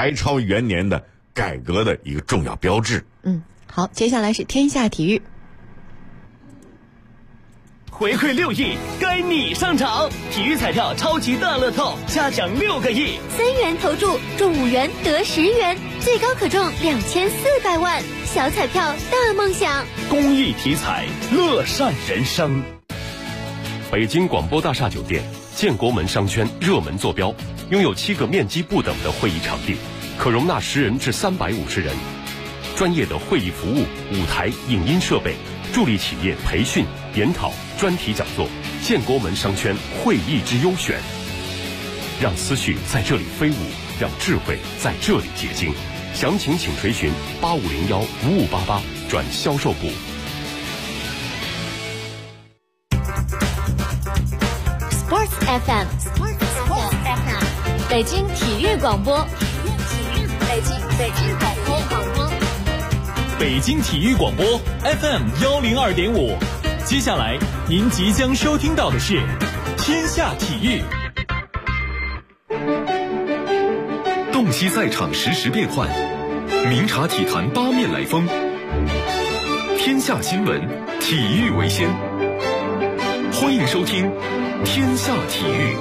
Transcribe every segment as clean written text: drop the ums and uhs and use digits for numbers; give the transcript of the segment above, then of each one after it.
排超元年的改革的一个重要标志。 好，接下来是天下体育。 回馈6亿，该你上场！体育彩票超级大乐透，下奖6个亿 ，3元投注中5元得10元，最高可中2400万，小彩票大梦想。 公益体彩，乐善人生。 北京广播大厦酒店建国门商圈热门坐标，拥有7个面积不等的会议场地，可容纳10人至350人，专业的会议服务、舞台、影音设备，助力企业培训、研讨、专题讲座，建国门商圈会议之优选。让思绪在这里飞舞，让智慧在这里结晶。详情请垂询8501-5588转销售部。 Sports FM， 北京体育广播，北京广播， 北京体育广播 FM102.5。接下来您即将收听到的是天下体育。 洞悉赛场实时变幻，明察体坛八面来风。天下新闻，体育为先。欢迎收听天下体育。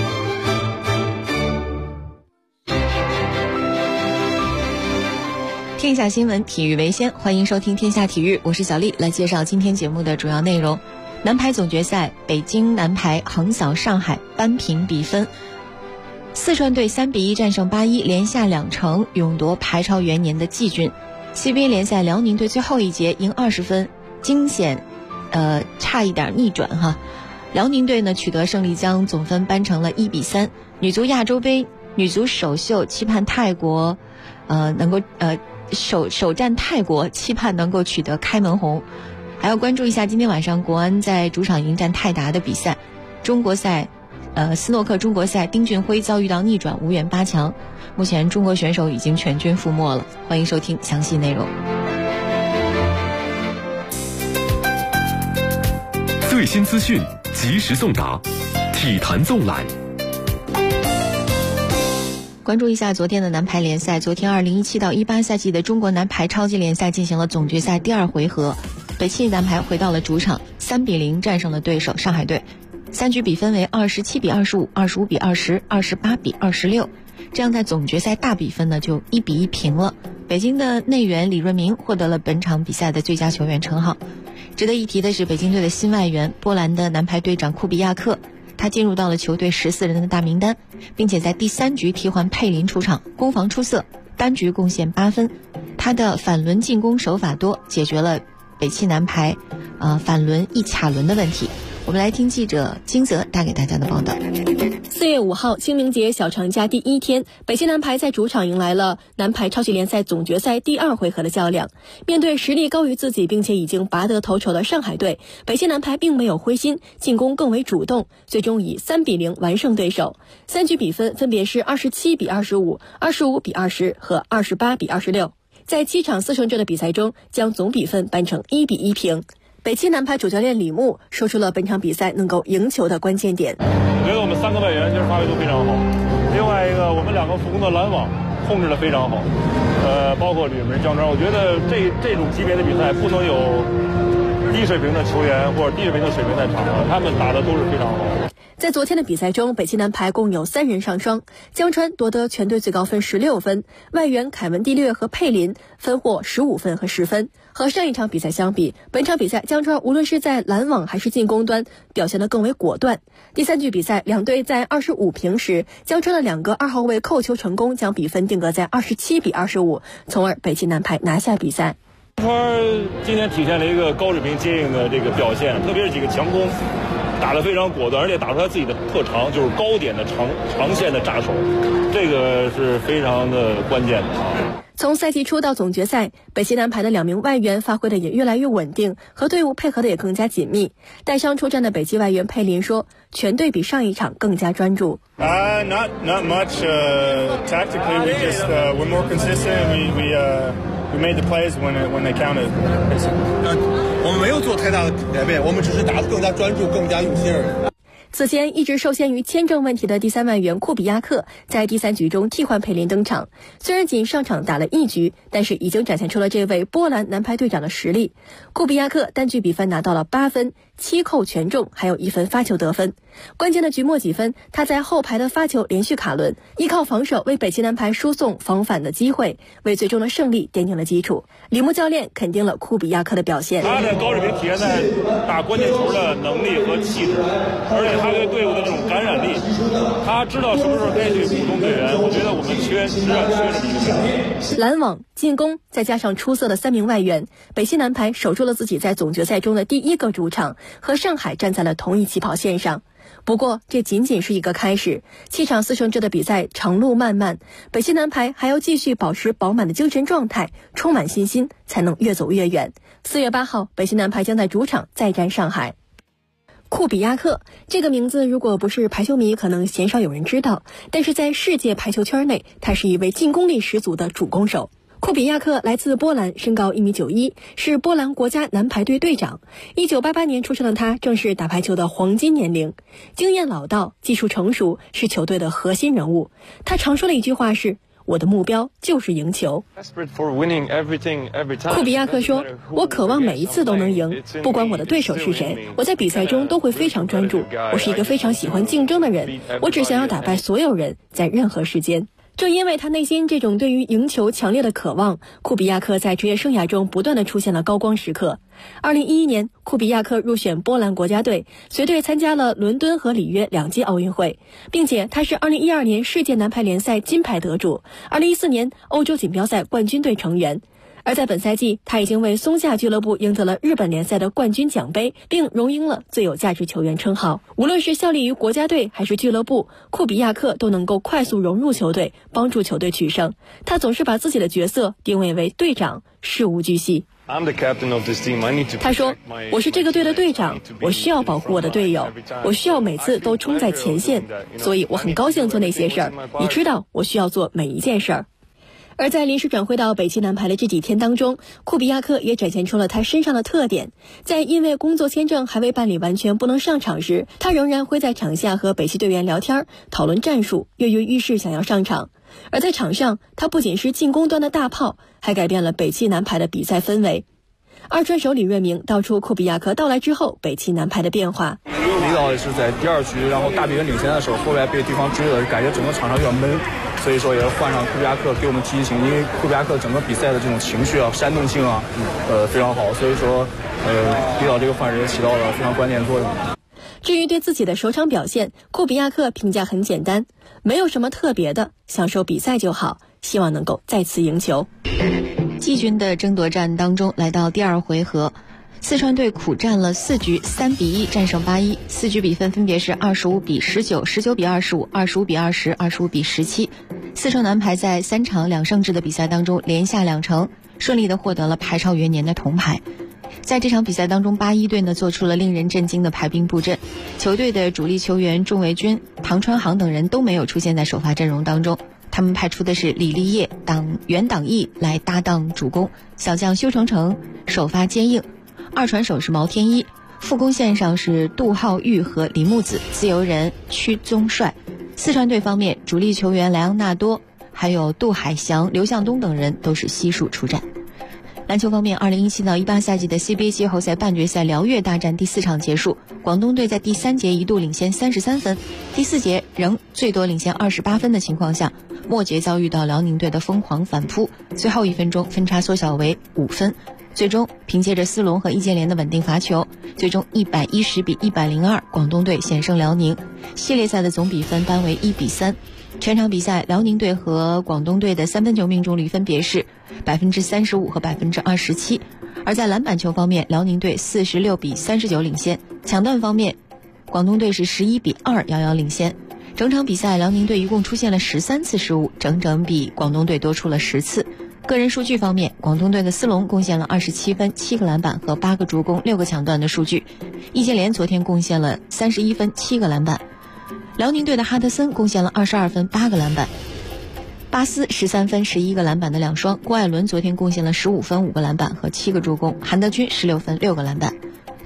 天下新闻，体育为先，欢迎收听天下体育，我是小丽，来介绍今天节目的主要内容。男排总决赛，北京男排横扫上海，扳平比分。四川队3比1战胜81，连下2城，勇夺排超元年的季军。CBA 联赛，辽宁队最后一节赢20分，惊险，差一点逆转哈。辽宁队呢取得胜利，将总分扳成了1比3。女足亚洲杯女足首秀，期盼泰国，能够首战泰国，期盼能够取得开门红。还要关注一下今天晚上国安在主场迎战泰达的比赛。中国赛，斯诺克中国赛，丁俊晖遭遇到逆转，无缘8强。目前中国选手已经全军覆没了。欢迎收听详细内容。 最新资讯及时送达，体坛纵览。 关注一下昨天的男排联赛。昨天2017到18赛季的中国男排超级联赛进行了总决赛第2回合，北汽男排回到了主场，3比0战胜了对手上海队。3局比分为27比25、25比20、28比26，这样在总决赛大比分呢就1比1平了。北京的内援李润明获得了本场比赛的最佳球员称号。值得一提的是，北京队的新外援波兰的男排队长库比亚克，他进入到了球队14人的大名单，并且在第3局替换佩林出场，攻防出色，单局贡献8分。他的反轮进攻手法多，解决了北汽男排反轮一卡轮的问题。我们来听记者金泽带给大家的报道。 4月5号，清明节小长假第1天，北汽男排在主场迎来了男排超级联赛总决赛第2回合的较量。面对实力高于自己并且已经拔得头筹的上海队，北汽男排并没有灰心，进攻更为主动，最终以3比0完胜对手。3局比分分别是27比25、25比20和28比26。在7场4胜制的比赛中，将总比分扳成1比1平。北汽男排主教练李牧说出了本场比赛能够赢球的关键点。 我觉得我们3个外援其实发挥都非常好，另外一个我们2个副攻的拦网控制得非常好，包括吕梅、江川，我觉得这种级别的比赛不能有低水平的球员或者低水平的水平在场上，他们打的都是非常好。 在昨天的比赛中，北汽男排共有3人上双，江川夺得全队最高分16分，外援凯文蒂略和佩林分获15分和10分。和上一场比赛相比，本场比赛江川无论是在拦网还是进攻端表现得更为果断。第3局比赛，两队在25平时，江川的2个2号位扣球成功，将比分定格在27比25，从而北汽男排拿下比赛。 江川今天体现了一个高水平接应的这个表现，特别是几个强攻打得非常果断，而且打出他自己的特长，就是高点的长线的炸手，这个是非常的关键的啊。 从赛季初到总决赛，北汽男排的2名外援发挥的也越来越稳定，和队伍配合的也更加紧密。带伤出战的北汽外援佩林说，全队比上一场更加专注。 Not much. Tactically, we're more consistent. We made the plays when they counted. 我们没有做太大的改变，我们只是打得更加专注，更加用心而已。 此前一直受限于签证问题的第3外援库比亚克在第3局中替换佩林登场，虽然仅上场打了1局，但是已经展现出了这位波兰男排队长的实力。库比亚克单局比分拿到了8分，7扣全中，还有1分发球得分。关键的局末几分，他在后排的发球连续卡轮，依靠防守为北齐男排输送防反的机会，为最终的胜利奠定了基础。李木教练肯定了库比亚克的表现， 他的高水平体现在打关键球的能力和气质，而且他对队伍的这种感染力，他知道什么时候该去补充队员。我觉得我们缺这么一个人。 拦网、进攻，再加上出色的3名外援，北齐男排守住了自己在总决赛中的第1个主场，和上海站在了同一起跑线上。不过这仅仅是一个开始，7场4胜制的比赛长路漫漫，北齐男排还要继续保持饱满的精神状态，充满信心，才能越走越远。4月8号，北齐男排将在主场再战上海。库比亚克这个名字如果不是排球迷可能鲜少有人知道，但是在世界排球圈内，他是一位进攻力十足的主攻手。库比亚克来自波兰，身高1.91米，是波兰国家男排队队长。1988年出生的他正是打排球的黄金年龄，经验老道，技术成熟，是球队的核心人物。他常说的一句话是：我的目标就是赢球。库比亚克说，我渴望每一次都能赢，不管我的对手是谁，我在比赛中都会非常专注。我是一个非常喜欢竞争的人，我只想要打败所有人，在任何时间。正因为他内心这种对于赢球强烈的渴望，库比亚克在职业生涯中不断的出现了高光时刻。2011年，库比亚克入选波兰国家队，随队参加了伦敦和里约2届奥运会，并且他是2012年世界男排联赛金牌得主，2014年欧洲锦标赛冠军队成员。而在本赛季，他已经为松下俱乐部赢得了日本联赛的冠军奖杯，并荣膺了最有价值球员称号。无论是效力于国家队还是俱乐部，库比亚克都能够快速融入球队，帮助球队取胜。他总是把自己的角色定位为队长，事无巨细。他说，我是这个队的队长，我需要保护我的队友，我需要每次都冲在前线，所以我很高兴做那些事儿。你知道，我需要做每一件事儿。而在临时转会到北齐男排的这几天当中，库比亚克也展现出了他身上的特点。在因为工作签证还未办理完全不能上场时，他仍然会在场下和北齐队员聊天，讨论战术，跃跃欲试想要上场。而在场上，他不仅是进攻端的大炮，还改变了北齐男排的比赛氛围。二传手李瑞明道出库比亚克到来之后北齐男排的变化。 李导也是在第2局，然后大比分领先的时候，后来被对方追了，感觉整个场上有点闷，所以说也换上库比亚克给我们提醒，因为库比亚克整个比赛的这种情绪啊、煽动性啊，非常好，所以说李导这个换人起到了非常关键的作用。 至于对自己的首场表现，库比亚克评价很简单，没有什么特别的，享受比赛就好，希望能够再次赢球。 季军的争夺战当中，来到第2回合，四川队苦战了4局，3比1战胜81，4局比分分别是25比19、19比25、25比20、25比17。四川男排在3场2胜制的比赛当中连下2城，顺利的获得了排超元年的铜牌。在这场比赛当中，81队呢做出了令人震惊的排兵布阵，球队的主力球员仲维军、唐川航等人都没有出现在首发阵容当中。他们派出的是李立业、袁党毅来搭档主攻，小将修成成首发接应，二传手是毛天一，副攻线上是杜浩玉和李木子，自由人屈宗帅。四川队方面，主力球员莱昂纳多还有杜海翔、刘向东等人都是悉数出战。篮球方面，2017到18赛季的 CBA 季后赛半决赛辽粤大战第4场结束，广东队在第3节一度领先33分，第4节仍最多领先28分的情况下，末节遭遇到辽宁队的疯狂反扑，最后1分钟分差缩小为5分，最终凭借着斯隆和易建联的稳定罚球，最终110比102，广东队险胜辽宁，系列赛的总比分扳为1比3。全场比赛，辽宁队和广东队的3分球命中率分别是35%和27%。而在篮板球方面，辽宁队46比39领先，抢断方面，广东队是11比2遥遥领先。整场比赛，辽宁队一共出现了13次失误，整整比广东队多出了10次。个人数据方面，广东队的斯隆贡献了27分、7个篮板和8个助攻、6个抢断的数据。易建联昨天贡献了31分、7个篮板。辽宁队的哈德森贡献了22分、8个篮板。巴斯13分、11个篮板的两双。郭艾伦昨天贡献了15分、5个篮板和7个助攻。韩德君16分、6个篮板。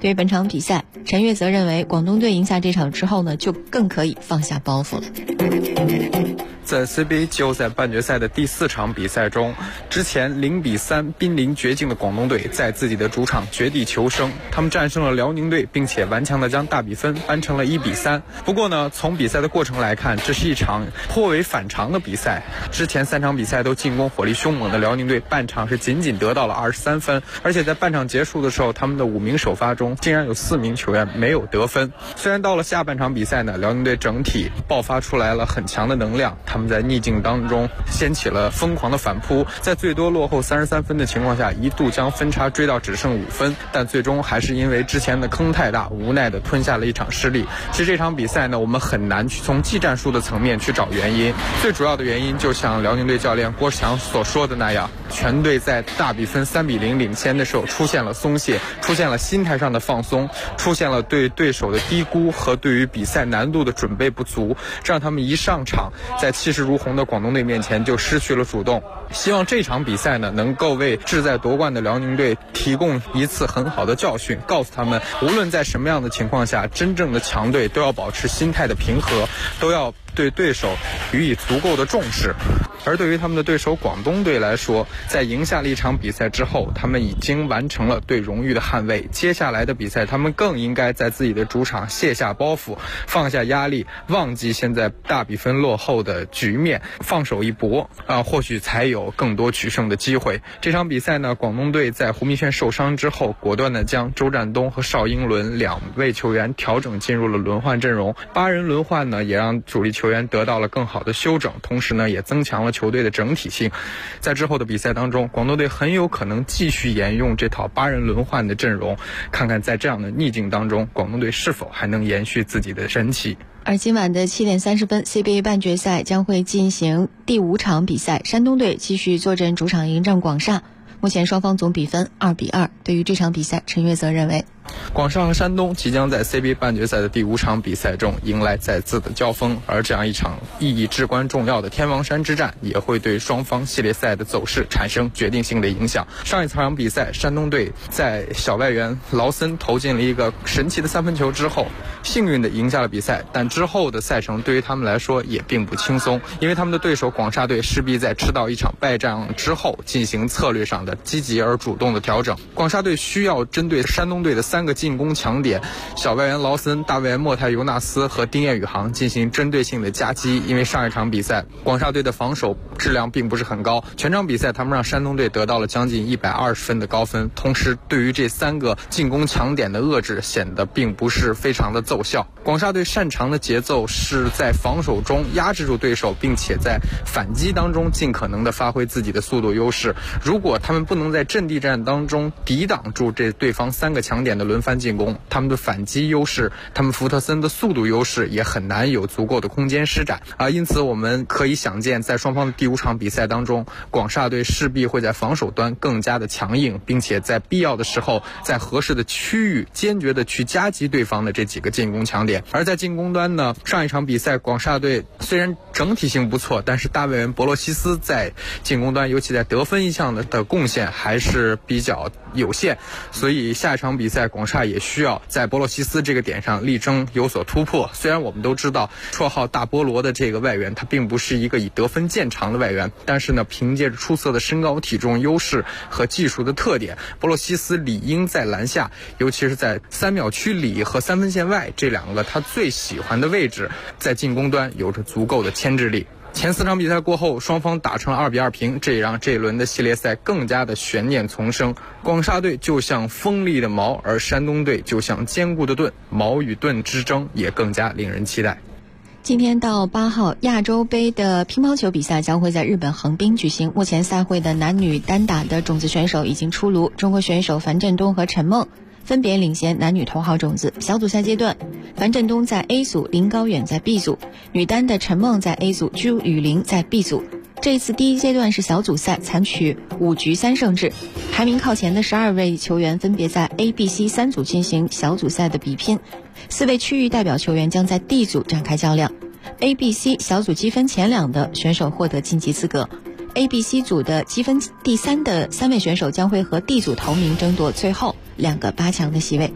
对于本场比赛，陈悦则认为广东队赢下这场之后呢，就更可以放下包袱了。 在 CBA 季后赛半决赛的第4场比赛中，之前0-3濒临绝境的广东队在自己的主场绝地求生，他们战胜了辽宁队，并且顽强地将大比分扳成了1-3。不过呢，从比赛的过程来看，这是一场颇为反常的比赛。之前3场比赛都进攻火力凶猛的辽宁队，半场是仅仅得到了23分，而且在半场结束的时候，他们的5名首发中竟然有4名球员没有得分。虽然到了下半场比赛呢，辽宁队整体爆发出来了很强的能量，他们在逆境当中掀起了疯狂的反扑，在最多落后33分的情况下，一度将分差追到只剩5分，但最终还是因为之前的坑太大，无奈的吞下了一场失利。其实这场比赛呢，我们很难去从技战术的层面去找原因，最主要的原因就像辽宁队教练郭士强所说的那样，全队在大比分3-0领先的时候出现了松懈，出现了心态上的放松，出现了对对手的低估和对于比赛难度的准备不足，这让他们一上场在气势如虹的广东队面前就失去了主动。希望这场比赛呢，能够为志在夺冠的辽宁队提供一次很好的教训，告诉他们无论在什么样的情况下，真正的强队都要保持心态的平和，都要对对手予以足够的重视。而对于他们的对手广东队来说，在赢下了一场比赛之后，他们已经完成了对荣誉的捍卫。接下来的比赛，他们更应该在自己的主场卸下包袱，放下压力，忘记现在大比分落后的局面，放手一搏或许才有更多取胜的机会。这场比赛呢，广东队在胡明轩受伤之后，果断的将周占东和邵英伦2位球员调整进入了轮换阵容。8人轮换呢，也让主力球员得到了更好的休整，同时呢，也增强了球队的整体性。在之后的比赛当中，广东队很有可能继续沿用这套8人轮换的阵容，看看在这样的逆境当中，广东队是否还能延续自己的神奇。 而今晚的7点30分 CBA 半决赛将会进行第5场比赛，山东队继续坐镇主场迎战广厦。目前双方总比分2-2。对于这场比赛，陈悦则认为， 广厦和山东即将在 CBA 半决赛的第5场比赛中迎来再次的交锋，而这样一场意义至关重要的天王山之战也会对双方系列赛的走势产生决定性的影响。上一场比赛，山东队在小外援劳森投进了一个神奇的3分球之后，幸运的赢下了比赛，但之后的赛程对于他们来说也并不轻松，因为他们的对手广厦队势必在吃到一场败仗之后进行策略上的积极而主动的调整。广厦队需要针对山东队的3个进攻强点，小外援劳森、大外援莫泰尤纳斯和丁彦雨航进行针对性的夹击。因为上一场比赛广厦队的防守质量并不是很高，全场比赛他们让山东队得到了将近120分的高分，同时对于这3个进攻强点的遏制显得并不是非常的奏效。广厦队擅长的节奏是在防守中压制住对手，并且在反击当中尽可能的发挥自己的速度优势。如果他们不能在阵地战当中抵挡住这对方3个强点的轮番进攻，他们的反击优势，他们福特森的速度优势也很难有足够的空间施展因此我们可以想见，在双方的第5场比赛当中，广厦队势必会在防守端更加的强硬，并且在必要的时候在合适的区域坚决的去夹击对方的这几个进攻强点。而在进攻端呢，上一场比赛广厦队虽然整体性不错，但是大外援博洛西斯在进攻端尤其在得分一项的贡献还是比较有限，所以下一场比赛广厦也需要在博洛西斯这个点上力争有所突破。虽然我们都知道绰号大菠萝的这个外援他并不是一个以得分见长的外援，但是呢，凭借着出色的身高体重优势和技术的特点，博洛西斯理应在篮下，尤其是在3秒区里和3分线外这2个他最喜欢的位置，在进攻端有着足够的牵制力。前4场比赛过后，双方打成了2-2平，这也让这一轮的系列赛更加的悬念丛生。广厦队就像锋利的矛，而山东队就像坚固的盾，矛与盾之争也更加令人期待。 今天到8号亚洲杯的乒乓球比赛将会在日本横滨举行。目前赛会的男女单打的种子选手已经出炉，中国选手樊振东和陈梦分别领衔男女头号种子。小组赛阶段，樊振东在 A 组，林高远在 B 组，女单的陈梦在 A 组，朱雨玲在 B 组。这一次第一阶段是小组赛，采取5局3胜制，排名靠前的12位球员分别在 A、B、C 3组进行小组赛的比拼，4位区域代表球员将在 D 组展开较量。A、B、C 小组积分前2的选手获得晋级资格。A、B、C 组的积分第3的3位选手将会和 D 组头名争夺最后2个8强的席位。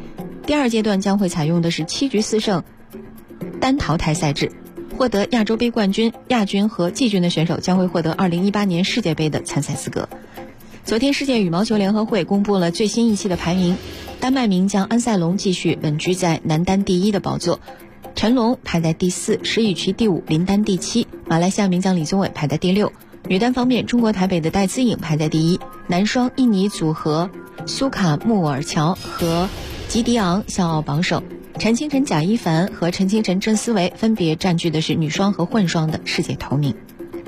第2阶段将会采用的是7局4胜单淘汰赛制，获得亚洲杯冠军、亚军和季军的选手将会获得2018年世界杯的参赛资格。昨天世界羽毛球联合会公布了最新一期的排名，丹麦名将安塞龙继续稳居在男单第1的宝座，陈龙排在第4，石宇奇第5，林丹第7，马来西亚名将李宗伟排在第6。女单方面，中国台北的戴资颖排在第1，男双印尼组合苏卡穆尔乔和吉迪昂笑傲榜首，陈清晨贾一凡和陈清晨郑思维分别占据的是女双和混双的世界头名。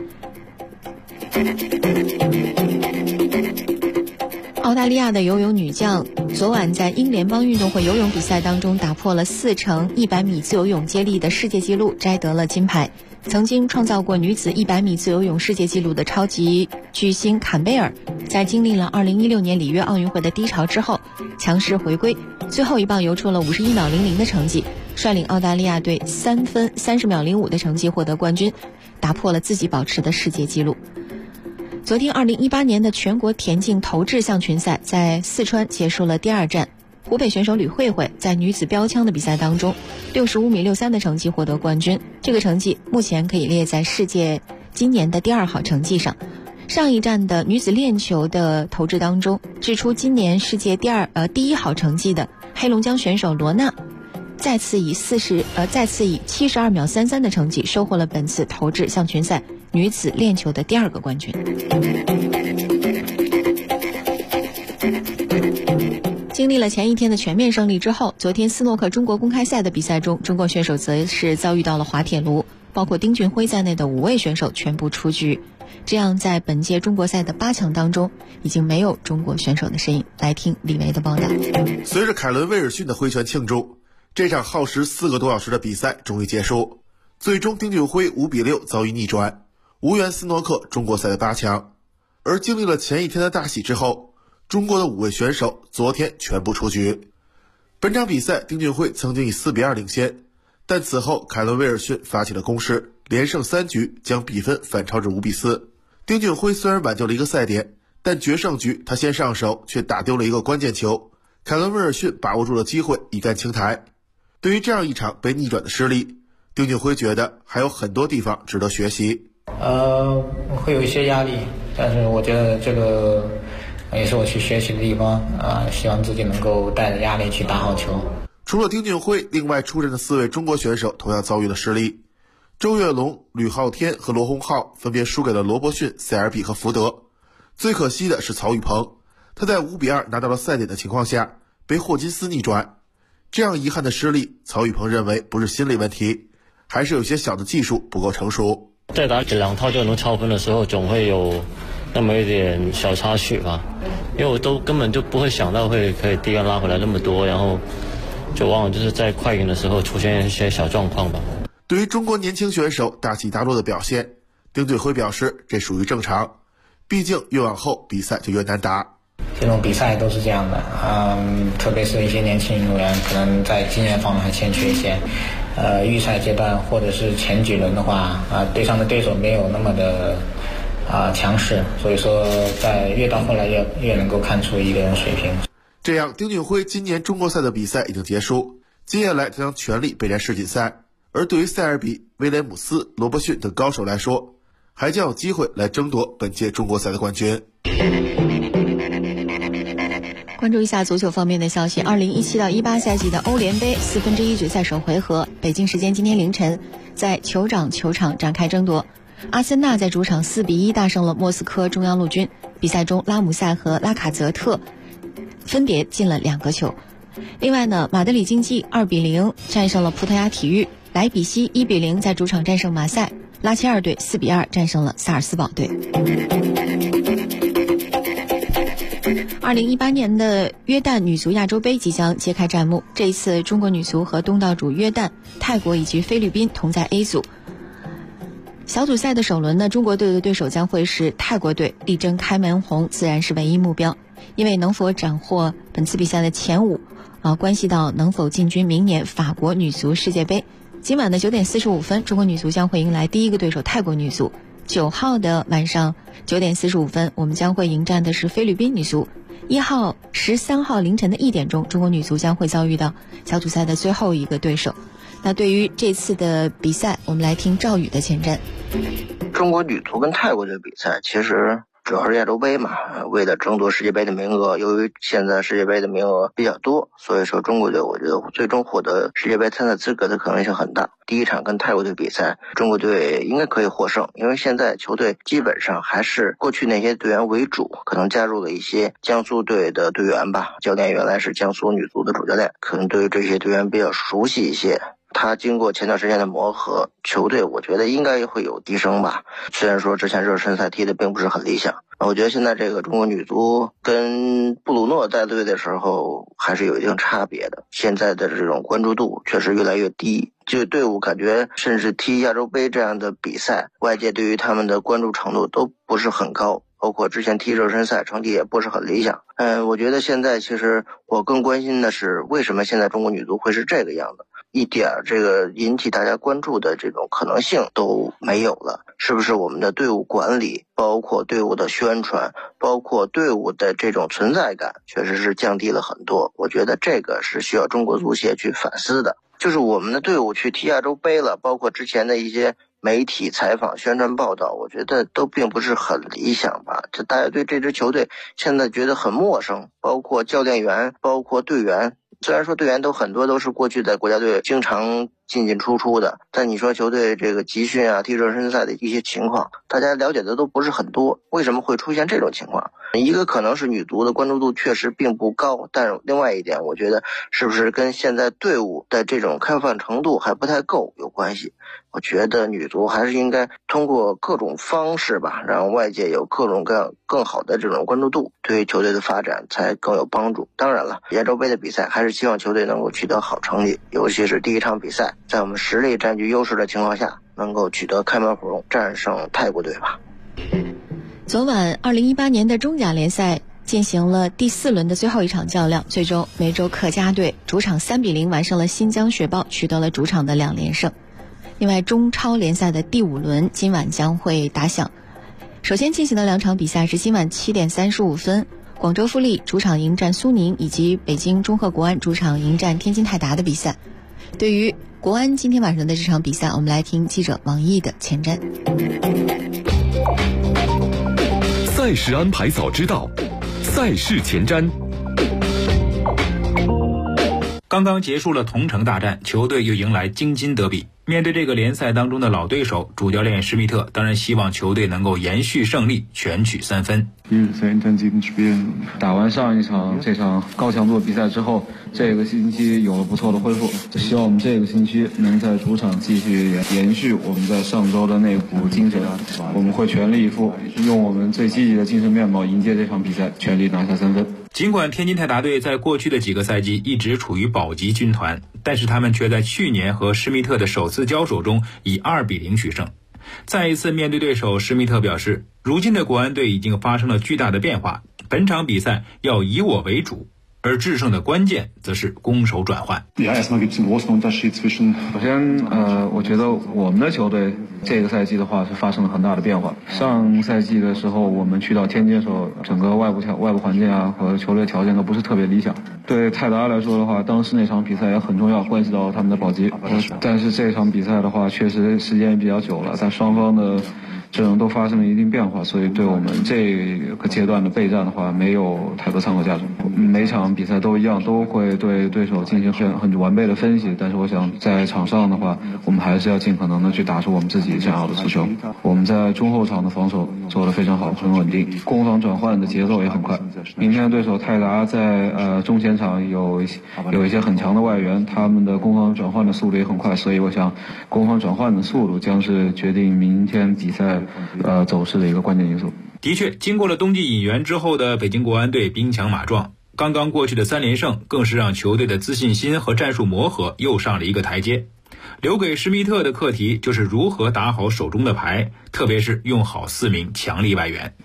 澳大利亚的游泳女将昨晚在英联邦运动会游泳比赛当中打破了4乘100米自由泳接力的世界纪录，摘得了金牌。曾经创造过女子100米自由泳世界纪录的超级巨星坎贝尔，在经历了2016年里约奥运会的低潮之后强势回归，最后一棒游出了51秒00的成绩，率领澳大利亚队3分30秒05的成绩获得冠军，打破了自己保持的世界纪录。昨天2018年的全国田径投掷项群赛在四川结束了第2站，湖北选手吕慧慧在女子标枪的比赛当中65米63的成绩获得冠军，这个成绩目前可以列在世界今年的第2好成绩上。上一站的女子链球的投掷当中，掷出今年世界第1好成绩的黑龙江选手罗娜，再次以72秒33的成绩收获了本次投掷项群赛女子链球的第2个冠军。经历了前一天的全面胜利之后，昨天斯诺克中国公开赛的比赛中，中国选手则是遭遇到了滑铁卢，包括丁俊晖在内的5位选手全部出局，这样在本届中国赛的8强当中已经没有中国选手的身影。来听李维的报道。 随着凯伦威尔逊的挥拳庆祝，这场耗时4个多小时的比赛终于结束，最终丁俊晖5比6遭遇逆转，无缘斯诺克中国赛的8强。而经历了前一天的大喜之后，中国的5位选手昨天全部出局。本场比赛丁俊晖曾经以4比2领先，但此后凯伦威尔逊发起了攻势，连胜3局将比分反超至5比4。丁俊晖虽然挽救了一个赛点，但决胜局他先上手却打丢了一个关键球，凯伦威尔逊把握住了机会一杆清台。对于这样一场被逆转的失利，丁俊晖觉得还有很多地方值得学习。 会有一些压力，但是我觉得这个也是我去学习的地方希望自己能够带着压力去打好球。 除了丁俊晖，另外出阵的4位中国选手同样遭遇了失利。周跃龙、吕昊天和罗洪浩分别输给了罗伯逊、塞尔比和福德。最可惜的是曹宇鹏，他在5比2拿到了赛点的情况下被霍金斯逆转。这样遗憾的失利，曹宇鹏认为不是心理问题，还是有些小的技术不够成熟。 在打2套就能超分的时候，总会有那么一点小插曲吧，因为我都根本就不会想到可以第2拉回来那么多，然后就往往就是在快赢的时候出现一些小状况吧。 对于中国年轻选手大起大落的表现，丁俊晖表示这属于正常，毕竟越往后比赛就越难打。 这种比赛都是这样的，特别是一些年轻运动员可能在经验方面还欠缺一些，预赛阶段或者是前几轮的话，对上的对手没有那么的强势，所以说在越到后来越能够看出一个人水平。 这样，丁俊晖今年中国赛的比赛已经结束，接下来他将全力备战世锦赛。而对于塞尔比、威廉姆斯、罗伯逊等高手来说，还将有机会来争夺本届中国赛的冠军。 关注一下足球方面的消息，2017到18赛季的欧联杯1/4决赛首回合，北京时间今天凌晨在酋长球场展开争夺。阿森纳在主场4比1大胜了莫斯科中央陆军，比赛中拉姆塞和拉卡泽特分别进了2个球。另外呢，马德里竞技2比0战胜了葡萄牙体育，莱比锡1比0在主场战胜马赛，拉齐尔队4比2战胜了萨尔斯堡队。2018年的约旦女足亚洲杯即将揭开战幕，这一次中国女足和东道主约旦、泰国以及菲律宾同在 A 组。小组赛的首轮呢，中国队的对手将会是泰国队，力争开门红自然是唯一目标，因为能否斩获本次比赛的前5关系到能否进军明年法国女足世界杯。今晚的9点45分，中国女足将会迎来第一个对手泰国女足。9号的晚上9点45分，我们将会迎战的是菲律宾女足。 1号、13号凌晨的1点钟，中国女足将会遭遇到小组赛的最后一个对手。那对于这次的比赛，我们来听赵宇的前瞻。 中国女足跟泰国队比赛，其实主要是亚洲杯嘛，为了争夺世界杯的名额，由于现在世界杯的名额比较多，所以说中国队我觉得最终获得世界杯参赛资格的可能性很大。第一场跟泰国队比赛，中国队应该可以获胜，因为现在球队基本上还是过去那些队员为主，可能加入了一些江苏队的队员吧，教练原来是江苏女足的主教练，可能对于这些队员比较熟悉一些。他经过前段时间的磨合，球队我觉得应该会有提升吧。虽然说之前热身赛踢的并不是很理想，我觉得现在这个中国女足跟布鲁诺带队的时候还是有一定差别的。现在的这种关注度确实越来越低，这个队伍感觉甚至踢亚洲杯这样的比赛，外界对于他们的关注程度都不是很高。包括之前踢热身赛成绩也不是很理想。我觉得现在其实我更关心的是，为什么现在中国女足会是这个样子，一点这个引起大家关注的这种可能性都没有了。是不是我们的队伍管理，包括队伍的宣传，包括队伍的这种存在感确实是降低了很多。我觉得这个是需要中国足协去反思的。就是我们的队伍去踢亚洲杯了，包括之前的一些媒体采访宣传报道，我觉得都并不是很理想吧。这大家对这支球队现在觉得很陌生，包括教练员，包括队员。虽然说队员都很多都是过去在国家队经常进出的，但你说球队这个集训啊、踢热身赛的一些情况，大家了解的都不是很多。为什么会出现这种情况？一个可能是女足的关注度确实并不高，但是另外一点，我觉得是不是跟现在队伍的这种开放程度还不太够有关系。我觉得女足还是应该通过各种方式吧，让外界有各种各样更好的这种关注度，对于球队的发展才更有帮助。当然了，亚洲杯的比赛还是希望球队能够取得好成绩，尤其是第一场比赛，在我们实力占据优势的情况下，能够取得开门红，战胜泰国队吧。 昨晚2018年的中甲联赛进行了第4轮的最后一场较量，最终梅州客家队主场3-0完胜了新疆雪豹，取得了主场的2连胜。另外，中超联赛的第5轮今晚将会打响。首先进行的2场比赛是今晚7点35分，广州富力主场迎战苏宁，以及北京中赫国安主场迎战天津泰达的比赛。对于国安今天晚上的这场比赛，我们来听记者王毅的前瞻。 赛事安排早知道，赛事前瞻。 刚刚结束了同城大战，球队又迎来京津德比。面对这个联赛当中的老对手，主教练施密特当然希望球队能够延续胜利，全取3分。 打完上一场这场高强度的比赛之后，这个星期有了不错的恢复，希望我们这个星期能在主场继续延续我们在上周的那股精神。我们会全力以赴，用我们最积极的精神面貌迎接这场比赛，全力拿下3分。 尽管天津泰达队在过去的几个赛季一直处于保级军团，但是他们却在去年和施密特的首次交手中以2-0取胜。再一次面对对手，施密特表示，如今的国安队已经发生了巨大的变化，本场比赛要以我为主，而制胜的关键则是攻守转换。 首先我觉得我们的球队这个赛季的话是发生了很大的变化。上赛季的时候我们去到天津的时候，整个外部环境啊和球队条件都不是特别理想。对泰达来说的话，当时那场比赛也很重要，关系到他们的保级。但是这场比赛的话确实时间也比较久了，但双方的阵容都发生了一定变化，所以对我们这个阶段的备战的话没有太多参考价值。每场比赛都一样，都会对对手进行很完备的分析，但是我想在场上的话，我们还是要尽可能的去打出我们自己想要的足球。我们在中后场的防守做得非常好，很稳定，攻防转换的节奏也很快。明天对手泰达在中前场有一些很强的外援，他们的攻防转换的速度也很快，所以我想攻防转换的速度将是决定明天比赛走势的一个关键因素。 的确，经过了冬季引援之后的北京国安队兵强马壮，刚刚过去的3连胜更是让球队的自信心和战术磨合又上了一个台阶。留给施密特的课题就是如何打好手中的牌， 特别是用好4名强力外援。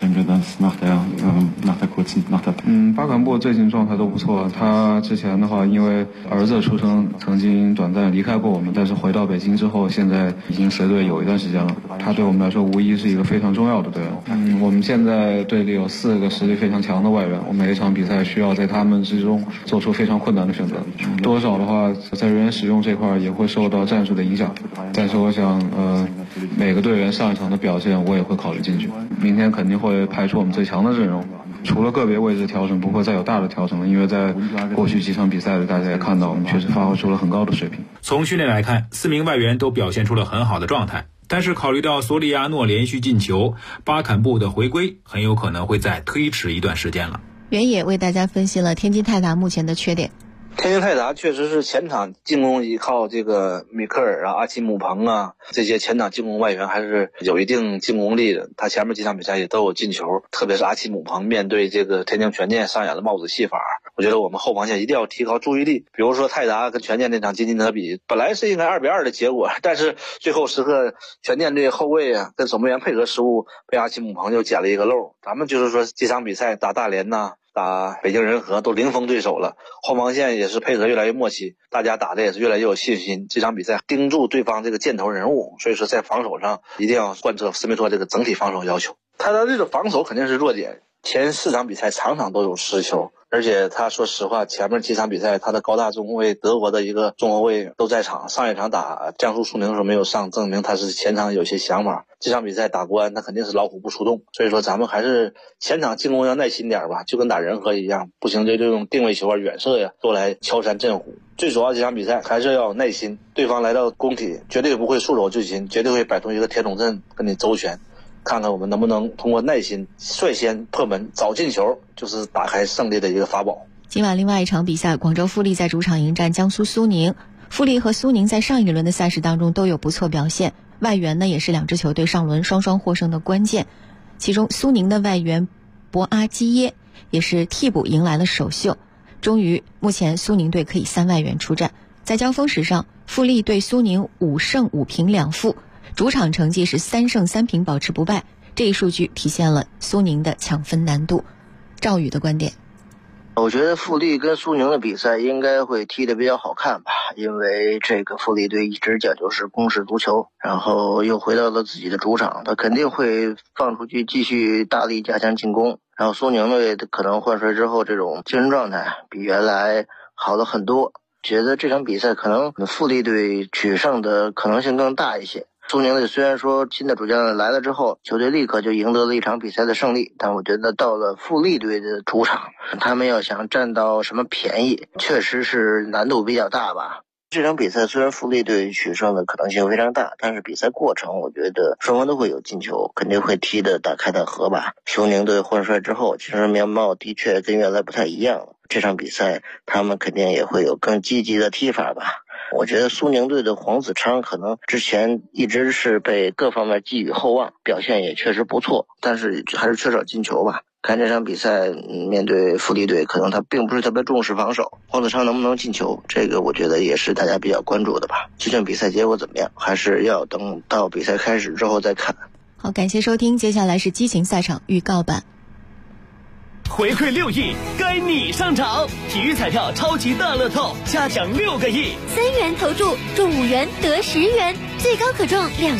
巴坎布最近状态都不错，他之前的话因为儿子出生曾经短暂离开过我们，但是回到北京之后现在已经随队有一段时间了，他对我们来说无疑是一个非常重要的队员。我们现在队里有4个实力非常强的外援，我每一场比赛需要在他们之中做出非常困难的选择，多少的话在人员使用这块也会受到战术的影响，但是我想每个队员上一场的表现我也会考虑进去，明天肯定会派出我们最强的阵容，除了个别位置调整不会再有大的调整了，因为在过去几场比赛里大家也看到我们确实发挥出了很高的水平。 从训练来看，4名外援都表现出了很好的状态，但是考虑到索里亚诺连续进球，巴坎布的回归很有可能会再推迟一段时间了。 原野为大家分析了天津泰达目前的缺点。 天津泰达确实是前场进攻依靠这个米克尔啊、阿奇姆彭啊这些前场进攻外援还是有一定进攻力的，他前面几场比赛也都有进球，特别是阿奇姆彭面对这个天津权健上演了帽子戏法，我觉得我们后防线一定要提高注意力。比如说泰达跟权健那场津津德比，本来是应该2-2的结果，但是最后时刻权健这后卫啊跟守门员配合失误，被阿奇姆彭就捡了一个漏。咱们就是说这场比赛打大连呐，打北京人和都零封对手了，后防线也是配合越来越默契，大家打的也是越来越有信心。这场比赛盯住对方这个箭头人物，所以说在防守上一定要贯彻斯密托这个整体防守要求。他的这个防守肯定是弱点，前4场比赛场场都有失球，而且他说实话前面几场比赛他的高大中后卫德国的一个中后卫都在场，上一场打江苏苏宁的时候没有上，证明他是前场有些想法。这场比赛打国安他肯定是老虎不出动，所以说咱们还是前场进攻要耐心点吧，就跟打人和一样，不行就用定位球啊、远射呀都来敲山震虎。最主要这场比赛还是要有耐心，对方来到工体绝对不会束手就擒，绝对会摆出一个铁桶阵跟你周旋，看看我们能不能通过耐心率先破门早进球，就是打开胜利的一个法宝。 今晚另外一场比赛，广州富力在主场迎战江苏苏宁。富力和苏宁在上一轮的赛事当中都有不错表现，外援呢也是2支球队上轮双双获胜的关键。其中苏宁的外援博阿基耶也是替补迎来了首秀，终于目前苏宁队可以3外援出战。在交锋史上，富力对苏宁5胜5平2负，主场成绩是3胜3平保持不败，这一数据体现了苏宁的抢分难度。赵宇的观点， 我觉得富力跟苏宁的比赛应该会踢得比较好看吧，因为这个富力队一直讲究是攻势足球，然后又回到了自己的主场，他肯定会放出去继续大力加强进攻。然后苏宁队可能换帅之后这种精神状态比原来好了很多，觉得这场比赛可能富力队取胜的可能性更大一些。苏宁队虽然说新的主教练来了之后，球队立刻就赢得了一场比赛的胜利，但我觉得到了富力队的主场，他们要想占到什么便宜，确实是难度比较大吧。这场比赛虽然富力队取胜的可能性非常大，但是比赛过程我觉得双方都会有进球，肯定会踢得打开打合吧。苏宁队换帅之后，其实面貌的确跟原来不太一样了，这场比赛他们肯定也会有更积极的踢法吧。我觉得苏宁队的黄子昌可能之前一直是被各方面寄予厚望，表现也确实不错，但是还是缺少进球吧。看这场比赛面对富力队，可能他并不是特别重视防守，黄子昌能不能进球，这个我觉得也是大家比较关注的吧。究竟比赛结果怎么样，还是要等到比赛开始之后再看。 好，感谢收听，接下来是激情赛场预告版。 回馈6亿，该你上场！体育彩票超级大乐透，加奖6个亿 ，3元投注中5元得10元，最高可中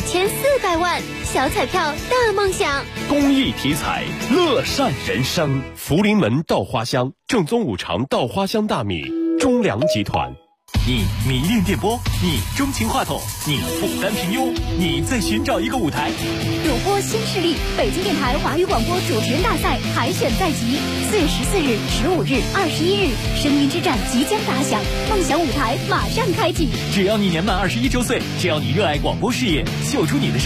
2400万，小彩票大梦想。 公益体彩，乐善人生。 福临门稻花香，正宗5常稻花香大米，中粮集团。 你迷恋电波，你钟情话筒，你不甘平庸，你在寻找一个舞台。 主播新势力，北京电台华语广播主持人大赛海选在即，4月14日、15日、21日，声音之战即将打响，梦想舞台马上开启。 只要你年满21周岁，只要你热爱广播事业，秀出你的